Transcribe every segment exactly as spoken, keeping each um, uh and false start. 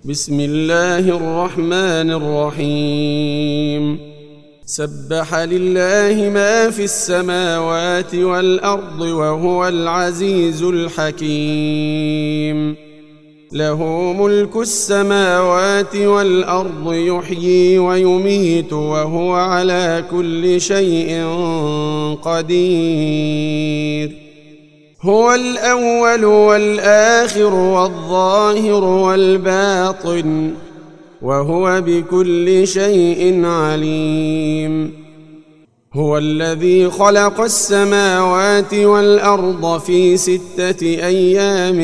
بسم الله الرحمن الرحيم سبح لله ما في السماوات والأرض وهو العزيز الحكيم له ملك السماوات والأرض يحيي ويميت وهو على كل شيء قدير هو الأول والآخر والظاهر والباطن وهو بكل شيء عليم هو الذي خلق السماوات والأرض في ستة أيام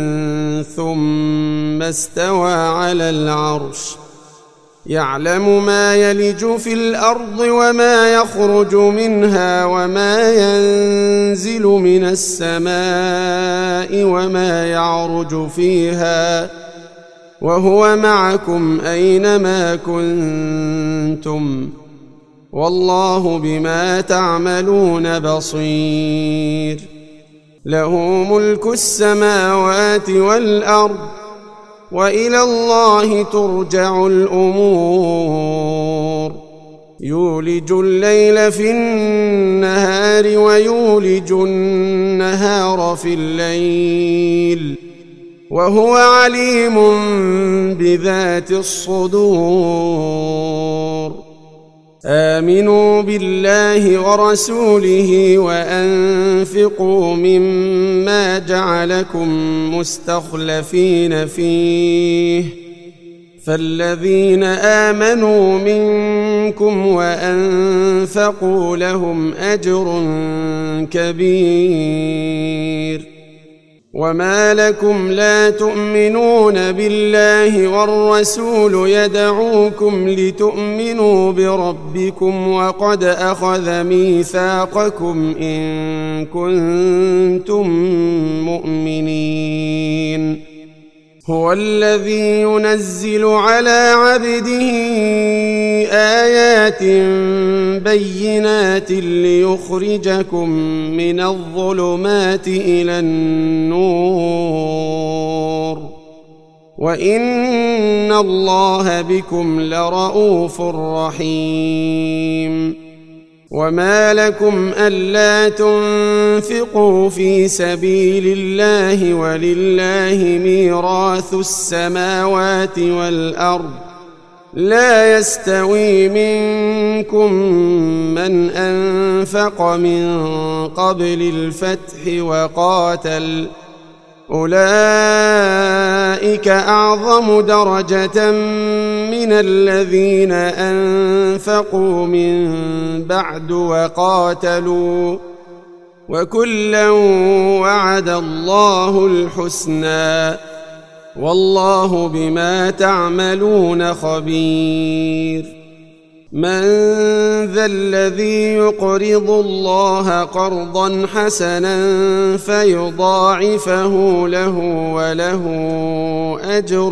ثم استوى على العرش يعلم ما يلج في الأرض وما يخرج منها وما ينزل من السماء وما يعرج فيها وهو معكم أينما كنتم والله بما تعملون بصير له ملك السماوات والأرض وإلى الله ترجع الأمور يولج الليل في النهار ويولج النهار في الليل وهو عليم بذات الصدور آمنوا بالله ورسوله وأنفقوا مما جعلكم مستخلفين فيه فالذين آمنوا منكم وأنفقوا لهم أجر كبير وما لكم لا تؤمنون بالله والرسول يدعوكم لتؤمنوا بربكم وقد أخذ ميثاقكم إن كنتم مؤمنين هو الذي ينزل على عبده آيات بينات ليخرجكم من الظلمات إلى النور وإن الله بكم لرءوف رحيم وما لكم ألا تنفقوا في سبيل الله ولله ميراث السماوات والأرض لا يستوي منكم من أنفق من قبل الفتح وقاتل أولئك أعظم درجة من الذين أنفقوا من بعد وقاتلوا وكلا وعد الله الحسنى والله بما تعملون خبير من ذا الذي يقرض الله قرضا حسنا فيضاعفه له وله أجر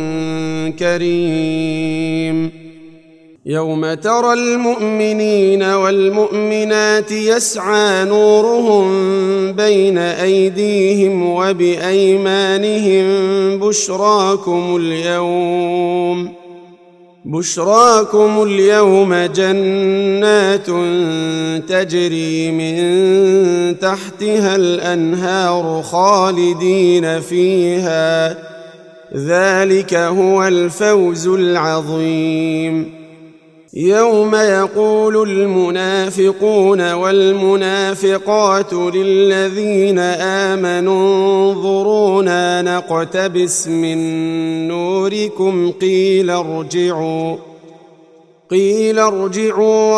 كريم يوم ترى المؤمنين والمؤمنات يسعى نورهم بين أيديهم وبأيمانهم بشراكم اليوم بشراكم اليوم جنات تجري من تحتها الأنهار خالدين فيها ذلك هو الفوز العظيم يوم يقول المنافقون والمنافقات للذين آمنوا انظرونا نقتبس من نوركم قيل ارجعوا قيل ارجعوا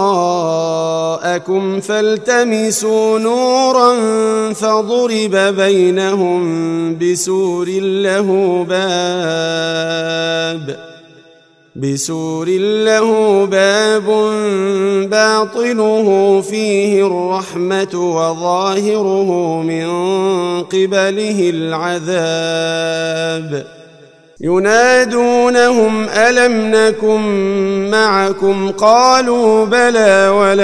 وراءكم فالتمسوا نورا فضرب بينهم بسور له باب بسور له باب باطنه فيه الرحمة وظاهره من قبله العذاب ينادونهم ألم نكن معكم قالوا بلى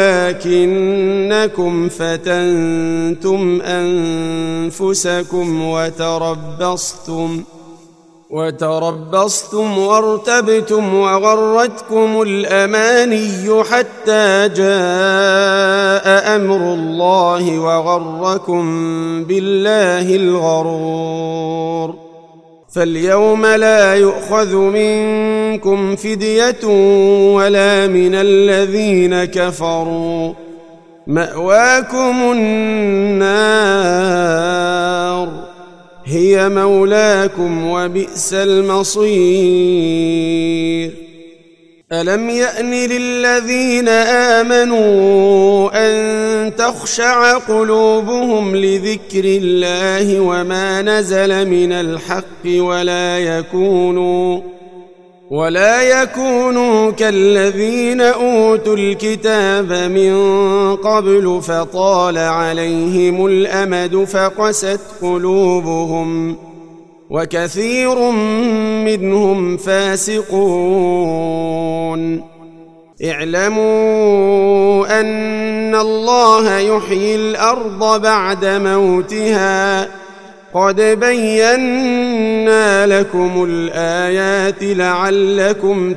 ولكنكم فتنتم أنفسكم وتربصتم وتربصتم وارتبتم وغرتكم الأماني حتى جاء أمر الله وغركم بالله الغرور. فاليوم لا يؤخذ منكم فدية ولا من الذين كفروا، مأواكم النار هي مولاكم وبئس المصير. ألم يأن للذين آمنوا أن تخشع قلوبهم لذكر الله وما نزل من الحق ولا يكونوا ولا يكونوا كالذين أوتوا الكتاب من قبل فطال عليهم الأمد فقست قلوبهم وكثير منهم فاسقون. اعلموا أن الله يحيي الأرض بعد موتها قد بينا لكم الآيات لعلكم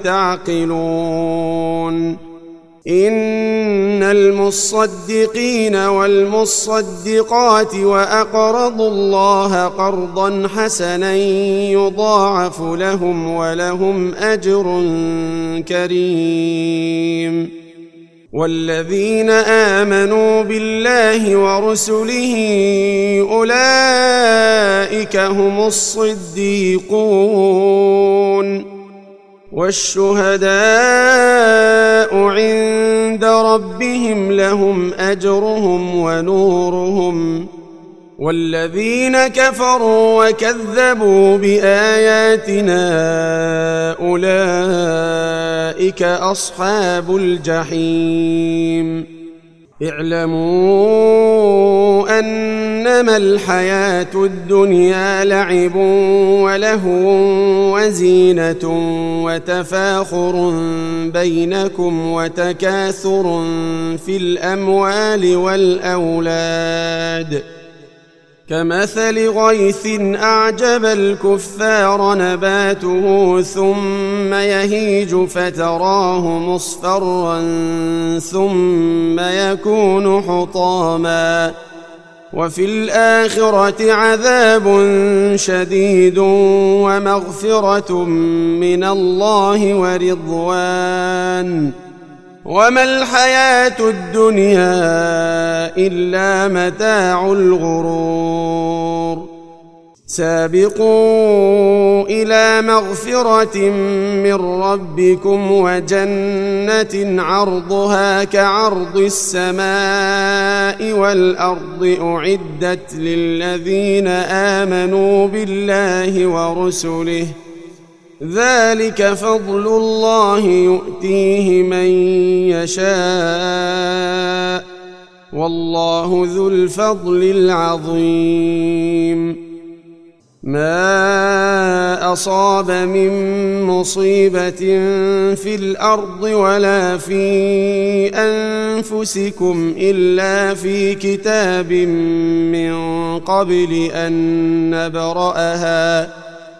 تعقلون. إن المصدقين والمصدقات وأقرضوا الله قرضا حسنا يضاعف لهم ولهم أجر كريم. والذين آمنوا بالله ورسله أولئك هم الصديقون والشهداء عند ربهم لهم أجرهم ونورهم. والذين كفروا وكذبوا بآياتنا أولئك أصحاب الجحيم. اعلموا أنما الحياة الدنيا لعب ولهو وزينة وتفاخر بينكم وتكاثر في الأموال والأولاد كمثل غيث أعجب الكفار نباته ثم يهيج فتراه مصفرا ثم يكون حطاما وفي الآخرة عذاب شديد ومغفرة من الله ورضوان وما الحياة الدنيا إلا متاع الغرور. سابقوا إلى مغفرة من ربكم وجنة عرضها كعرض السماء والأرض أعدت للذين آمنوا بالله ورسله ذلك فضل الله يؤتيه من يشاء والله ذو الفضل العظيم. ما أصاب من مصيبة في الأرض ولا في أنفسكم إلا في كتاب من قبل أن نبرأها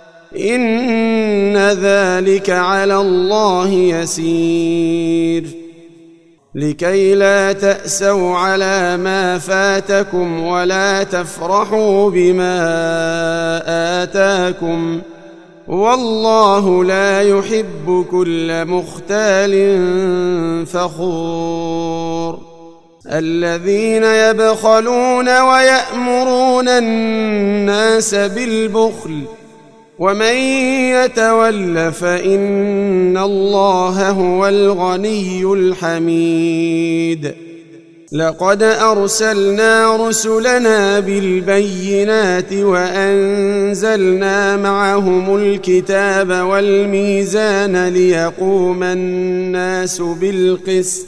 إن ذلك على الله يسير. لكي لا تأسوا على ما فاتكم ولا تفرحوا بما آتاكم والله لا يحب كل مختال فخور. الذين يبخلون ويأمرون الناس بالبخل ومن يتول فإن الله هو الغني الحميد. لقد أرسلنا رسلنا بالبينات وأنزلنا معهم الكتاب والميزان ليقوم الناس بالقسط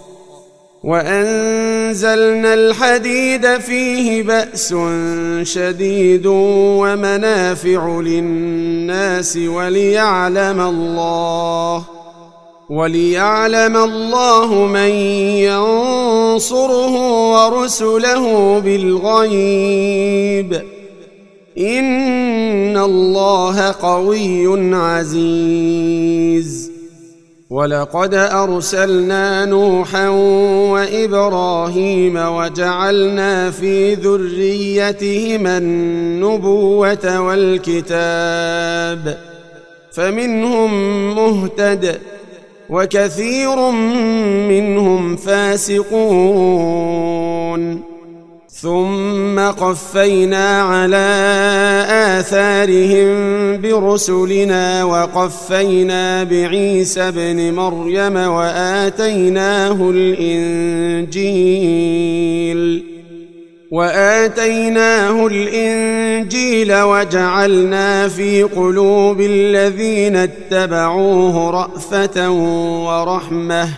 وأنزلنا الحديد فيه بأس شديد ومنافع للناس وليعلم الله وليعلم الله من ينصره ورسله بالغيب إن الله قوي عزيز. ولقد أرسلنا نوحا وإبراهيم وجعلنا في ذريتهما النبوة والكتاب فمنهم مهتد وكثير منهم فاسقون. ثم قفينا على آثارهم برسلنا وقفينا بعيسى ابن مريم وآتيناه الإنجيل وآتيناه الإنجيل وجعلنا في قلوب الذين اتبعوه رأفة ورحمة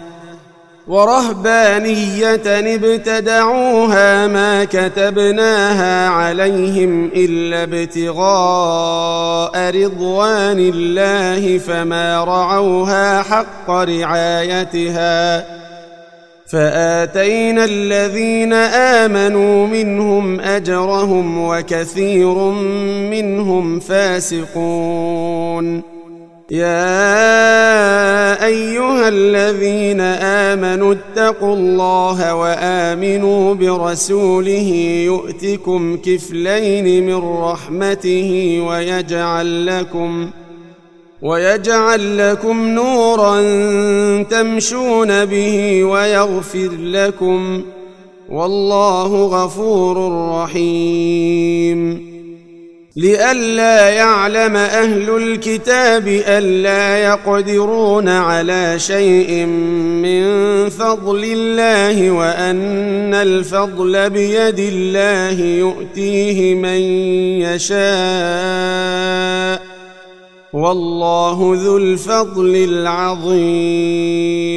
ورهبانية ابتدعوها ما كتبناها عليهم إلا ابتغاء رضوان الله فما رعوها حق رعايتها فآتينا الذين آمنوا منهم أجرهم وكثير منهم فاسقون. يا أيها الذين آمنوا اتقوا الله وآمنوا برسوله يؤتكم كفلين من رحمته ويجعل لكم ويجعل لكم نورا تمشون به ويغفر لكم والله غفور رحيم. لئلا يعلم أهل الكتاب ألا يقدرون على شيء من فضل الله وأن الفضل بيد الله يؤتيه من يشاء والله ذو الفضل العظيم.